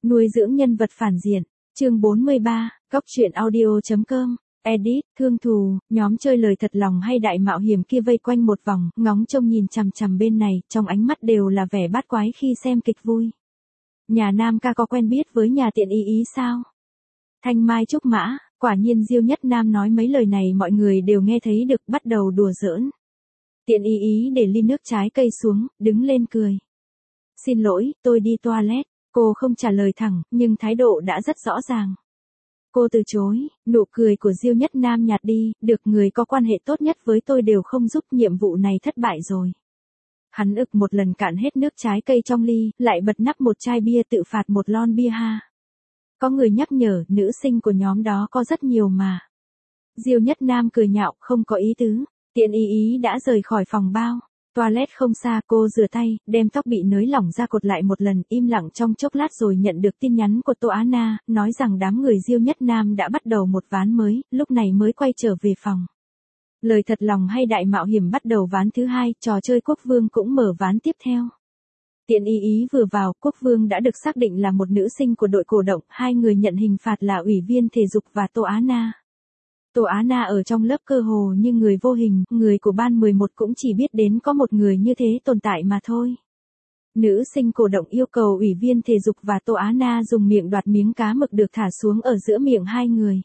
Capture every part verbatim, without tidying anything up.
Nuôi dưỡng nhân vật phản diện. Chương bốn mươi ba, Góc truyện audio chấm com. Edit, thương thù, nhóm chơi lời thật lòng hay đại mạo hiểm kia vây quanh một vòng, ngóng trông nhìn chằm chằm bên này, trong ánh mắt đều là vẻ bát quái khi xem kịch vui. Nhà Nam ca có quen biết với nhà Tiện ý ý sao? Thanh Mai trúc mã, quả nhiên Diêu Nhất Nam nói mấy lời này mọi người đều nghe thấy được, bắt đầu đùa giỡn. Tiện ý ý để ly nước trái cây xuống, đứng lên cười. Xin lỗi, tôi đi toilet. Cô không trả lời thẳng, nhưng thái độ đã rất rõ ràng. Cô từ chối, nụ cười của Diêu Nhất Nam nhạt đi, được người có quan hệ tốt nhất với tôi đều không giúp, nhiệm vụ này thất bại rồi. Hắn ực một lần cạn hết nước trái cây trong ly, lại bật nắp một chai bia tự phạt một lon bia ha. Có người nhắc nhở, nữ sinh của nhóm đó có rất nhiều mà. Diêu Nhất Nam cười nhạo, không có ý tứ. Tiện ý ý đã rời khỏi phòng bao. Toilet không xa, cô rửa tay, đem tóc bị nới lỏng ra cột lại một lần, im lặng trong chốc lát rồi nhận được tin nhắn của Tô Á Na, nói rằng đám người Diêu Nhất Nam đã bắt đầu một ván mới, lúc này mới quay trở về phòng. Lời thật lòng hay đại mạo hiểm bắt đầu ván thứ hai, trò chơi Quốc Vương cũng mở ván tiếp theo. Tiện ý ý vừa vào, Quốc Vương đã được xác định là một nữ sinh của đội cổ động, hai người nhận hình phạt là Ủy viên thể dục và Tô Á Na. Tô Á Na ở trong lớp cơ hồ như người vô hình, người của ban mười một cũng chỉ biết đến có một người như thế tồn tại mà thôi. Nữ sinh cổ động yêu cầu ủy viên thể dục và Tô Á Na dùng miệng đoạt miếng cá mực được thả xuống ở giữa miệng hai người.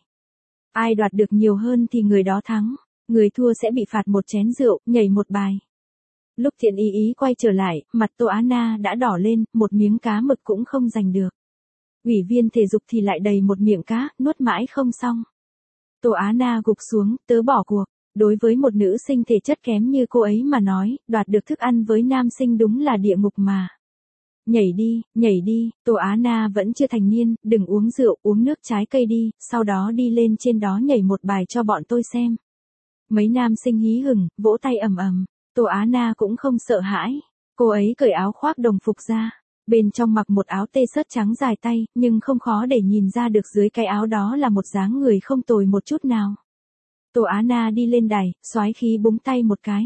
Ai đoạt được nhiều hơn thì người đó thắng, người thua sẽ bị phạt một chén rượu, nhảy một bài. Lúc Tiện ý ý quay trở lại, mặt Tô Á Na đã đỏ lên, một miếng cá mực cũng không giành được. Ủy viên thể dục thì lại đầy một miệng cá, nuốt mãi không xong. Tô Á Na gục xuống, tớ bỏ cuộc. Đối với một nữ sinh thể chất kém như cô ấy mà nói, đoạt được thức ăn với nam sinh đúng là địa ngục mà. Nhảy đi, nhảy đi, Tô Á Na vẫn chưa thành niên, đừng uống rượu, uống nước trái cây đi, sau đó đi lên trên đó nhảy một bài cho bọn tôi xem. Mấy nam sinh hí hửng, vỗ tay ầm ầm. Tô Á Na cũng không sợ hãi. Cô ấy cởi áo khoác đồng phục ra. Bên trong mặc một áo tê sớt trắng dài tay, nhưng không khó để nhìn ra được dưới cái áo đó là một dáng người không tồi một chút nào. Tô Á Na đi lên đài, soái khí búng tay một cái.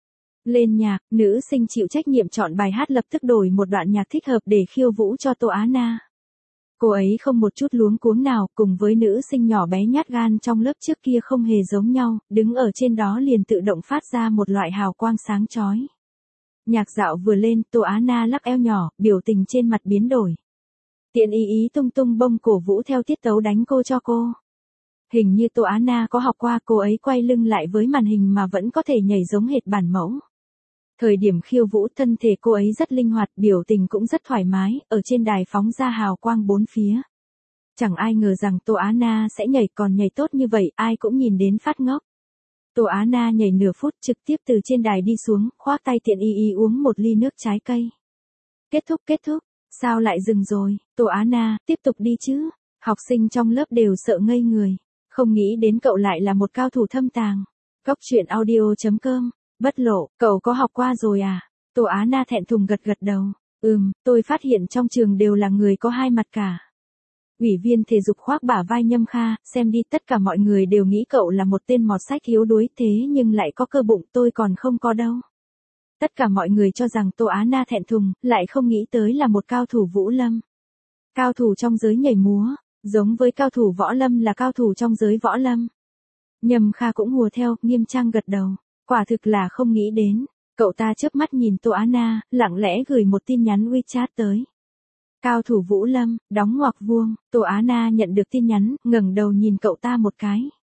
Lên nhạc, nữ sinh chịu trách nhiệm chọn bài hát lập tức đổi một đoạn nhạc thích hợp để khiêu vũ cho Tô Á Na. Cô ấy không một chút luống cuống nào, cùng với nữ sinh nhỏ bé nhát gan trong lớp trước kia không hề giống nhau, đứng ở trên đó liền tự động phát ra một loại hào quang sáng chói. Nhạc dạo vừa lên, Tô Á Na lắc eo nhỏ, biểu tình trên mặt biến đổi. Tiện ý ý tung tung bông cổ vũ theo tiết tấu đánh cô cho cô. Hình như Tô Á Na có học qua, cô ấy quay lưng lại với màn hình mà vẫn có thể nhảy giống hệt bản mẫu. Thời điểm khiêu vũ thân thể cô ấy rất linh hoạt, biểu tình cũng rất thoải mái, ở trên đài phóng ra hào quang bốn phía. Chẳng ai ngờ rằng Tô Á Na sẽ nhảy, còn nhảy tốt như vậy, ai cũng nhìn đến phát ngốc. Tô Á Na nhảy nửa phút trực tiếp từ trên đài đi xuống, khoác tay Tiện ý ý uống một ly nước trái cây. Kết thúc kết thúc, sao lại dừng rồi, Tô Á Na, tiếp tục đi chứ. Học sinh trong lớp đều sợ ngây người, không nghĩ đến cậu lại là một cao thủ thâm tàng. Góc truyện audio chấm com, bất lộ, cậu có học qua rồi à? Tô Á Na thẹn thùng gật gật đầu, ừm, tôi phát hiện trong trường đều là người có hai mặt cả. Ủy viên thể dục khoác bả vai Nhâm Kha, xem đi, tất cả mọi người đều nghĩ cậu là một tên mọt sách yếu đuối, thế nhưng lại có cơ bụng, tôi còn không có đâu. Tất cả mọi người cho rằng Tô Á Na thẹn thùng, lại không nghĩ tới là một cao thủ vũ lâm. Cao thủ trong giới nhảy múa, giống với cao thủ võ lâm là cao thủ trong giới võ lâm. Nhâm Kha cũng hùa theo, nghiêm trang gật đầu, quả thực là không nghĩ đến. Cậu ta chớp mắt nhìn Tô Á Na, lặng lẽ gửi một tin nhắn WeChat tới. Cao thủ vũ lâm, đóng ngoặc vuông. Tô Á Na nhận được tin nhắn, ngẩng đầu nhìn cậu ta một cái.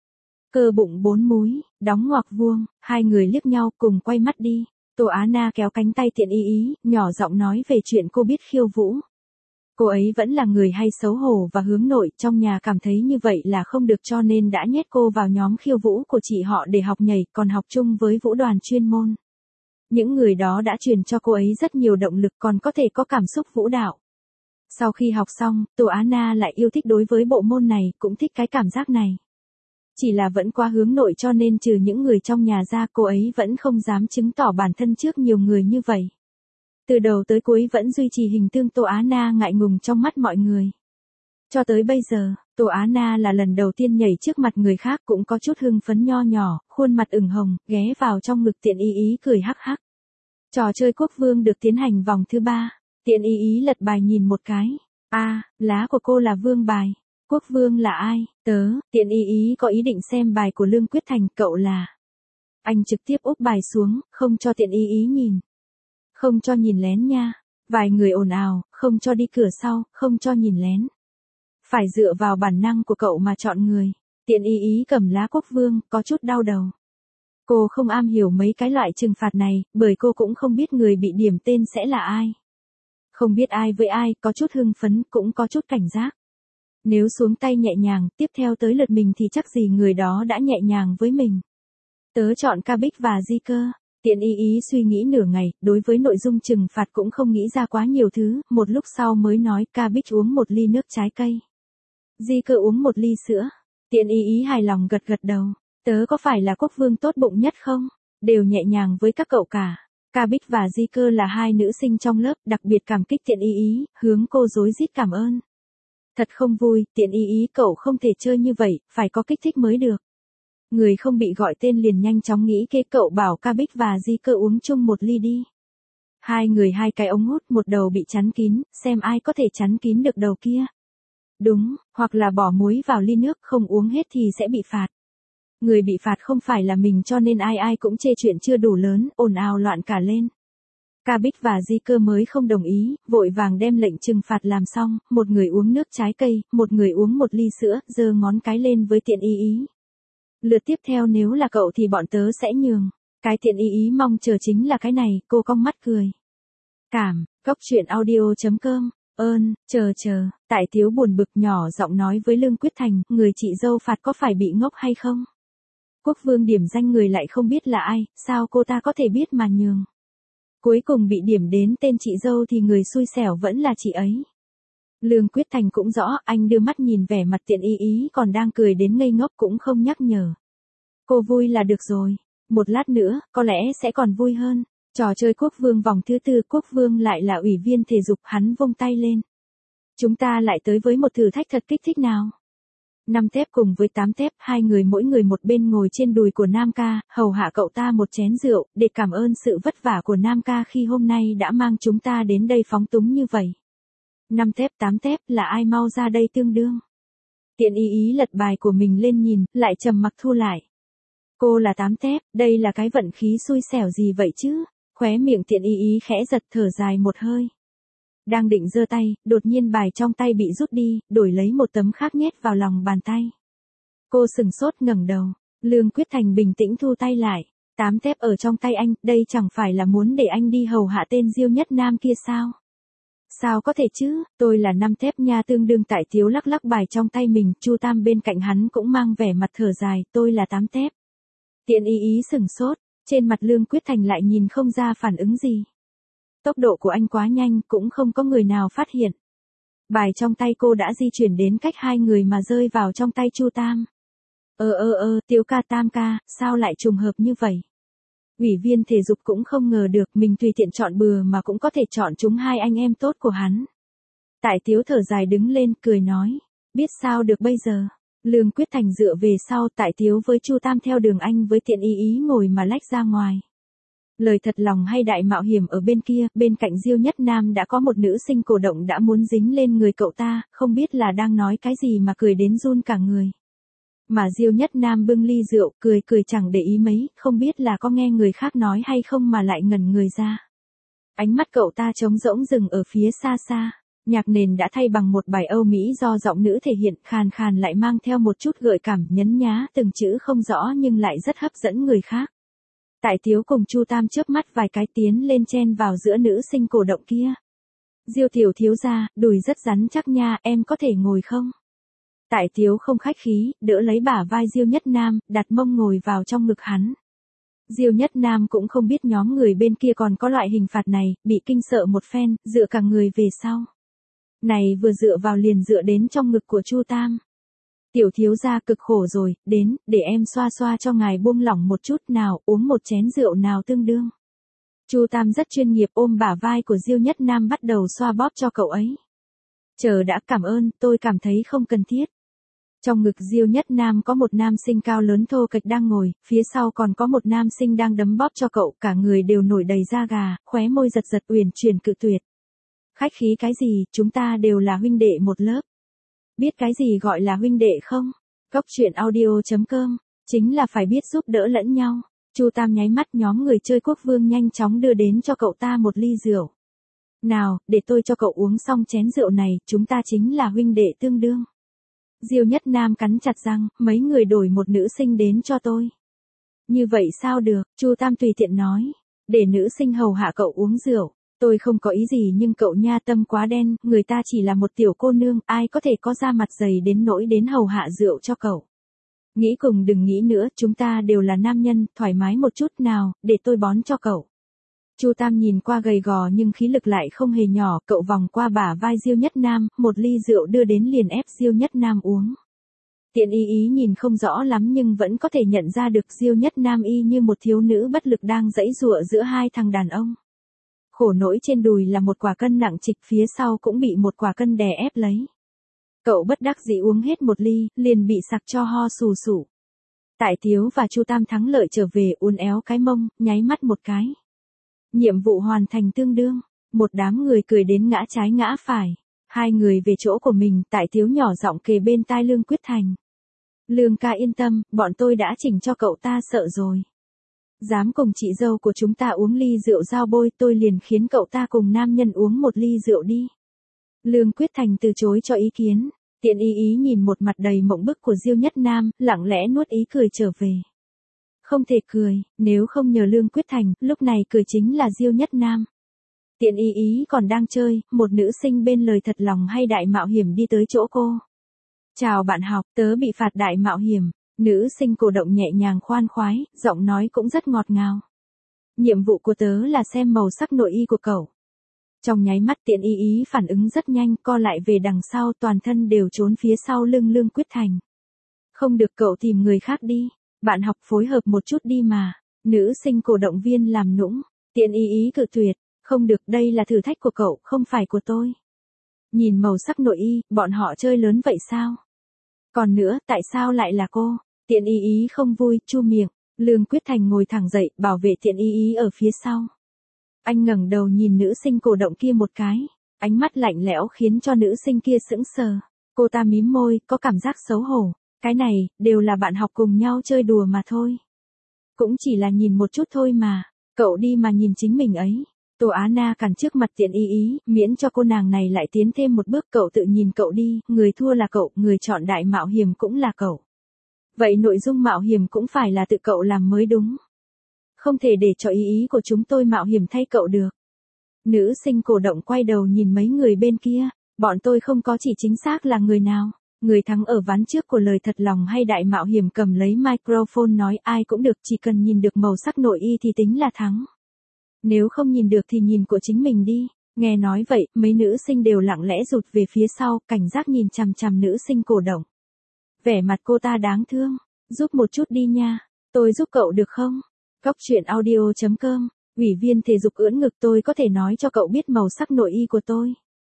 Cơ bụng bốn múi, đóng ngoặc vuông, hai người liếc nhau cùng quay mắt đi. Tô Á Na kéo cánh tay Tiện ý ý, nhỏ giọng nói về chuyện cô biết khiêu vũ. Cô ấy vẫn là người hay xấu hổ và hướng nội, trong nhà cảm thấy như vậy là không được cho nên đã nhét cô vào nhóm khiêu vũ của chị họ để học nhảy, còn học chung với vũ đoàn chuyên môn. Những người đó đã truyền cho cô ấy rất nhiều động lực, còn có thể có cảm xúc vũ đạo. Sau khi học xong, Tô Á Na lại yêu thích đối với bộ môn này, cũng thích cái cảm giác này. Chỉ là vẫn quá hướng nội cho nên trừ những người trong nhà ra, cô ấy vẫn không dám chứng tỏ bản thân trước nhiều người như vậy. Từ đầu tới cuối vẫn duy trì hình tượng Tô Á Na ngại ngùng trong mắt mọi người. Cho tới bây giờ, Tô Á Na là lần đầu tiên nhảy trước mặt người khác, cũng có chút hưng phấn nho nhỏ, khuôn mặt ửng hồng, ghé vào trong ngực Tiện ý ý cười hắc hắc. Trò chơi Quốc Vương được tiến hành vòng thứ ba. Tiện ý ý lật bài nhìn một cái. À, lá của cô là vương bài. Quốc vương là ai? Tớ, Tiện Y Ý có ý định xem bài của Lương Quyết Thành, cậu là... Anh trực tiếp úp bài xuống, không cho Tiện Y Ý nhìn. Không cho nhìn lén nha. Vài người ồn ào, không cho đi cửa sau, không cho nhìn lén. Phải dựa vào bản năng của cậu mà chọn người. Tiện Y Ý cầm lá quốc vương, có chút đau đầu. Cô không am hiểu mấy cái loại trừng phạt này, bởi cô cũng không biết người bị điểm tên sẽ là ai. Không biết ai với ai, có chút hưng phấn, cũng có chút cảnh giác. Nếu xuống tay nhẹ nhàng, tiếp theo tới lượt mình thì chắc gì người đó đã nhẹ nhàng với mình. Tớ chọn Cabbage và Di Cơ. Tiện Y Ý suy nghĩ nửa ngày, đối với nội dung trừng phạt cũng không nghĩ ra quá nhiều thứ, một lúc sau mới nói Cabbage uống một ly nước trái cây. Di Cơ uống một ly sữa. Tiện Y Ý hài lòng gật gật đầu. Tớ có phải là quốc vương tốt bụng nhất không? Đều nhẹ nhàng với các cậu cả. Cabbage và Di Cơ là hai nữ sinh trong lớp, đặc biệt cảm kích Tiện Y Ý, hướng cô rối rít cảm ơn. Thật không vui, Tiện Y Ý cậu không thể chơi như vậy, phải có kích thích mới được. Người không bị gọi tên liền nhanh chóng nghĩ kế cậu bảo Cabbage và Di Cơ uống chung một ly đi. Hai người hai cái ống hút, một đầu bị chắn kín, xem ai có thể chắn kín được đầu kia. Đúng, hoặc là bỏ muối vào ly nước không uống hết thì sẽ bị phạt. Người bị phạt không phải là mình cho nên ai ai cũng chê chuyện chưa đủ lớn, ồn ào loạn cả lên. Cabbage và Di Cơ mới không đồng ý, vội vàng đem lệnh trừng phạt làm xong, một người uống nước trái cây, một người uống một ly sữa, giơ ngón cái lên với Tiện Y Ý. Lượt tiếp theo nếu là cậu thì bọn tớ sẽ nhường. Cái Tiện Y Ý mong chờ chính là cái này, cô cong mắt cười. Cảm, góc truyện audio chấm com, ơn, chờ chờ, Tại Tiếu buồn bực nhỏ giọng nói với Lương Quyết Thành, người chị dâu phạt có phải bị ngốc hay không? Quốc vương điểm danh người lại không biết là ai, sao cô ta có thể biết mà nhường? Cuối cùng bị điểm đến tên chị dâu thì người xui xẻo vẫn là chị ấy. Lương Quyết Thành cũng rõ, anh đưa mắt nhìn vẻ mặt Tiện Y Ý còn đang cười đến ngây ngốc cũng không nhắc nhở. Cô vui là được rồi, một lát nữa, có lẽ sẽ còn vui hơn. Trò chơi quốc vương vòng thứ tư, quốc vương lại là ủy viên thể dục, hắn vung tay lên. Chúng ta lại tới với một thử thách thật kích thích nào. Năm tép cùng với tám tép, hai người mỗi người một bên ngồi trên đùi của Nam Ca, hầu hạ cậu ta một chén rượu, để cảm ơn sự vất vả của Nam Ca khi hôm nay đã mang chúng ta đến đây phóng túng như vậy. Năm tép tám tép là ai mau ra đây tương đương. Tiện Y Ý lật bài của mình lên nhìn, lại trầm mặc thu lại. Cô là tám tép, đây là cái vận khí xui xẻo gì vậy chứ? Khóe miệng Tiện Y Ý khẽ giật, thở dài một hơi. Đang định giơ tay, đột nhiên bài trong tay bị rút đi, đổi lấy một tấm khác nhét vào lòng bàn tay. Cô sừng sốt ngẩng đầu, Lương Quyết Thành bình tĩnh thu tay lại. Tám tép ở trong tay anh, đây chẳng phải là muốn để anh đi hầu hạ tên Diêu Nhất Nam kia sao? Sao có thể chứ, tôi là năm tép nha. Tương đương Tại Tiếu lắc lắc bài trong tay mình, Chu Tam bên cạnh hắn cũng mang vẻ mặt thở dài, tôi là tám tép. Tiện Y Ý sừng sốt, trên mặt Lương Quyết Thành lại nhìn không ra phản ứng gì. Tốc độ của anh quá nhanh, cũng không có người nào phát hiện. Bài trong tay cô đã di chuyển đến cách hai người mà rơi vào trong tay Chu Tam. Ơ ơ ơ, Tiếu ca Tam ca, sao lại trùng hợp như vậy? Ủy viên thể dục cũng không ngờ được mình tùy tiện chọn bừa mà cũng có thể chọn chúng hai anh em tốt của hắn. Tại Tiếu thở dài đứng lên, cười nói, biết sao được bây giờ. Lương Quyết Thành dựa về sau, Tại Tiếu với Chu Tam theo đường anh với Tiện Y Ý ngồi mà lách ra ngoài. Lời thật lòng hay đại mạo hiểm ở bên kia, bên cạnh Diêu Nhất Nam đã có một nữ sinh cổ động đã muốn dính lên người cậu ta, không biết là đang nói cái gì mà cười đến run cả người. Mà Diêu Nhất Nam bưng ly rượu, cười cười chẳng để ý mấy, không biết là có nghe người khác nói hay không mà lại ngẩn người ra. Ánh mắt cậu ta trống rỗng dừng ở phía xa xa, nhạc nền đã thay bằng một bài Âu Mỹ do giọng nữ thể hiện, khàn khàn lại mang theo một chút gợi cảm, nhấn nhá, từng chữ không rõ nhưng lại rất hấp dẫn người khác. Tại Tiếu cùng Chu Tam chớp mắt vài cái tiến lên chen vào giữa nữ sinh cổ động kia. Diêu tiểu thiếu gia, đùi rất rắn chắc nha, em có thể ngồi không? Tại Tiếu không khách khí, đỡ lấy bả vai Diêu Nhất Nam, đặt mông ngồi vào trong ngực hắn. Diêu Nhất Nam cũng không biết nhóm người bên kia còn có loại hình phạt này, bị kinh sợ một phen, dựa cả người về sau. Này vừa dựa vào liền dựa đến trong ngực của Chu Tam. Tiểu thiếu gia cực khổ rồi, đến, để em xoa xoa cho ngài buông lỏng một chút nào, uống một chén rượu nào tương đương. Chu Tam rất chuyên nghiệp ôm bả vai của Diêu Nhất Nam bắt đầu xoa bóp cho cậu ấy. Chờ đã, cảm ơn, tôi cảm thấy không cần thiết. Trong ngực Diêu Nhất Nam có một nam sinh cao lớn thô kệch đang ngồi, phía sau còn có một nam sinh đang đấm bóp cho cậu, cả người đều nổi đầy da gà, khóe môi giật giật uyển chuyển cự tuyệt. Khách khí cái gì, chúng ta đều là huynh đệ một lớp. Biết cái gì gọi là huynh đệ không? Cốc truyện audio chấm com, chính là phải biết giúp đỡ lẫn nhau. Chu Tam nháy mắt, nhóm người chơi quốc vương nhanh chóng đưa đến cho cậu ta một ly rượu. Nào, để tôi cho cậu uống xong chén rượu này, chúng ta chính là huynh đệ tương đương. Diêu Nhất Nam cắn chặt răng, mấy người đổi một nữ sinh đến cho tôi. Như vậy sao được, Chu Tam tùy tiện nói. Để nữ sinh hầu hạ cậu uống rượu. Tôi không có ý gì nhưng cậu nha tâm quá đen, người ta chỉ là một tiểu cô nương, ai có thể có da mặt dày đến nỗi đến hầu hạ rượu cho cậu. Nghĩ cùng đừng nghĩ nữa, chúng ta đều là nam nhân, thoải mái một chút nào, để tôi bón cho cậu. Chu Tam nhìn qua gầy gò nhưng khí lực lại không hề nhỏ, cậu vòng qua bả vai Diêu Nhất Nam, một ly rượu đưa đến liền ép Diêu Nhất Nam uống. Tiện y ý nhìn không rõ lắm nhưng vẫn có thể nhận ra được Diêu Nhất Nam y như một thiếu nữ bất lực đang giãy giụa giữa hai thằng đàn ông. Khổ nỗi trên đùi là một quả cân nặng trịch, phía sau cũng bị một quả cân đè ép lấy. Cậu bất đắc dĩ uống hết một ly, liền bị sặc cho ho sù sụ. Tại Tiếu và Chu Tam thắng lợi trở về, uốn éo cái mông, nháy mắt một cái. Nhiệm vụ hoàn thành tương đương, một đám người cười đến ngã trái ngã phải. Hai người về chỗ của mình, Tại Tiếu nhỏ giọng kề bên tai Lương Quyết Thành. Lương ca yên tâm, bọn tôi đã chỉnh cho cậu ta sợ rồi. Dám cùng chị dâu của chúng ta uống ly rượu dao bôi, tôi liền khiến cậu ta cùng nam nhân uống một ly rượu đi. Lương Quyết Thành từ chối cho ý kiến. Tiện y ý nhìn một mặt đầy mộng bức của Diêu Nhất Nam, lặng lẽ nuốt ý cười trở về. Không thể cười, nếu không nhờ Lương Quyết Thành, lúc này cười chính là Diêu Nhất Nam. Tiện y ý còn đang chơi, một nữ sinh bên lời thật lòng hay đại mạo hiểm đi tới chỗ cô. Chào bạn học, tớ bị phạt đại mạo hiểm. Nữ sinh cổ động nhẹ nhàng khoan khoái, giọng nói cũng rất ngọt ngào. Nhiệm vụ của tớ là xem màu sắc nội y của cậu. Trong nháy mắt Tiện y ý phản ứng rất nhanh, co lại về đằng sau, toàn thân đều trốn phía sau lưng Lương Quyết Thành. Không được, cậu tìm người khác đi. Bạn học phối hợp một chút đi mà. Nữ sinh cổ động viên làm nũng. Tiện y ý cự tuyệt. Không được, đây là thử thách của cậu, không phải của tôi. Nhìn màu sắc nội y, bọn họ chơi lớn vậy sao? Còn nữa, tại sao lại là cô? Tiện y ý không vui, chu miệng. Lương Quyết Thành ngồi thẳng dậy, bảo vệ Tiện y ý ở phía sau. Anh ngẩng đầu nhìn nữ sinh cổ động kia một cái. Ánh mắt lạnh lẽo khiến cho nữ sinh kia sững sờ. Cô ta mím môi, có cảm giác xấu hổ. Cái này, đều là bạn học cùng nhau chơi đùa mà thôi. Cũng chỉ là nhìn một chút thôi mà. Cậu đi mà nhìn chính mình ấy. Tô Á Na cản trước mặt Tiện y ý, miễn cho cô nàng này lại tiến thêm một bước. Cậu tự nhìn cậu đi, người thua là cậu, người chọn đại mạo hiểm cũng là cậu. Vậy nội dung mạo hiểm cũng phải là tự cậu làm mới đúng. Không thể để cho ý ý của chúng tôi mạo hiểm thay cậu được. Nữ sinh cổ động quay đầu nhìn mấy người bên kia, bọn tôi không có chỉ chính xác là người nào. Người thắng ở ván trước của lời thật lòng hay đại mạo hiểm cầm lấy microphone nói ai cũng được, chỉ cần nhìn được màu sắc nội y thì tính là thắng. Nếu không nhìn được thì nhìn của chính mình đi. Nghe nói vậy, mấy nữ sinh đều lặng lẽ rụt về phía sau, cảnh giác nhìn chằm chằm nữ sinh cổ động. Vẻ mặt cô ta đáng thương. Giúp một chút đi nha. Tôi giúp cậu được không? Cốc truyện audio chấm com. Ủy viên thể dục ưỡn ngực, tôi có thể nói cho cậu biết màu sắc nội y của tôi.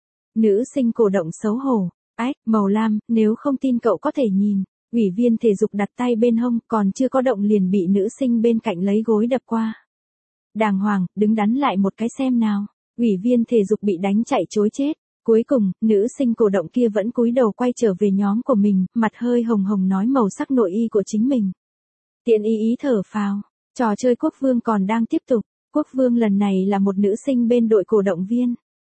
Nữ sinh cổ động xấu hổ. Ách, màu lam, nếu không tin cậu có thể nhìn. Ủy viên thể dục đặt tay bên hông, còn chưa có động liền bị nữ sinh bên cạnh lấy gối đập qua. Đàng hoàng, đứng đắn lại một cái xem nào. Ủy viên thể dục bị đánh chạy trối chết. Cuối cùng, nữ sinh cổ động kia vẫn cúi đầu quay trở về nhóm của mình, mặt hơi hồng hồng nói màu sắc nội y của chính mình. Tiện y ý thở phào. Trò chơi quốc vương còn đang tiếp tục. Quốc vương lần này là một nữ sinh bên đội cổ động viên.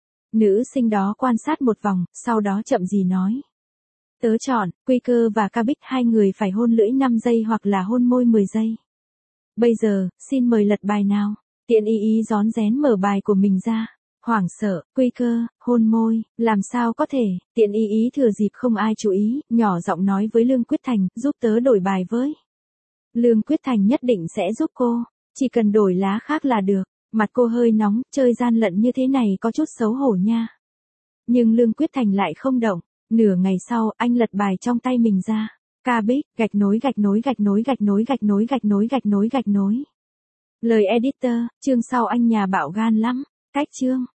Nữ sinh đó quan sát một vòng, sau đó chậm gì nói. Tớ chọn, Quaker và Cabic, hai người phải hôn lưỡi năm giây hoặc là hôn môi mười giây. Bây giờ, xin mời lật bài nào. Tiện y ý rón rén mở bài của mình ra. Hoảng sợ, Quaker, hôn môi, làm sao có thể. Tiện y ý thừa dịp không ai chú ý, nhỏ giọng nói với Lương Quyết Thành, giúp tớ đổi bài với. Lương Quyết Thành nhất định sẽ giúp cô, chỉ cần đổi lá khác là được. Mặt cô hơi nóng, chơi gian lận như thế này có chút xấu hổ nha. Nhưng Lương Quyết Thành lại không động. Nửa ngày sau, anh lật bài trong tay mình ra. Cabic, gạch nối gạch nối gạch nối gạch nối gạch nối gạch nối gạch nối gạch nối. Lời editor, chương sau anh nhà bạo gan lắm. Cách chương.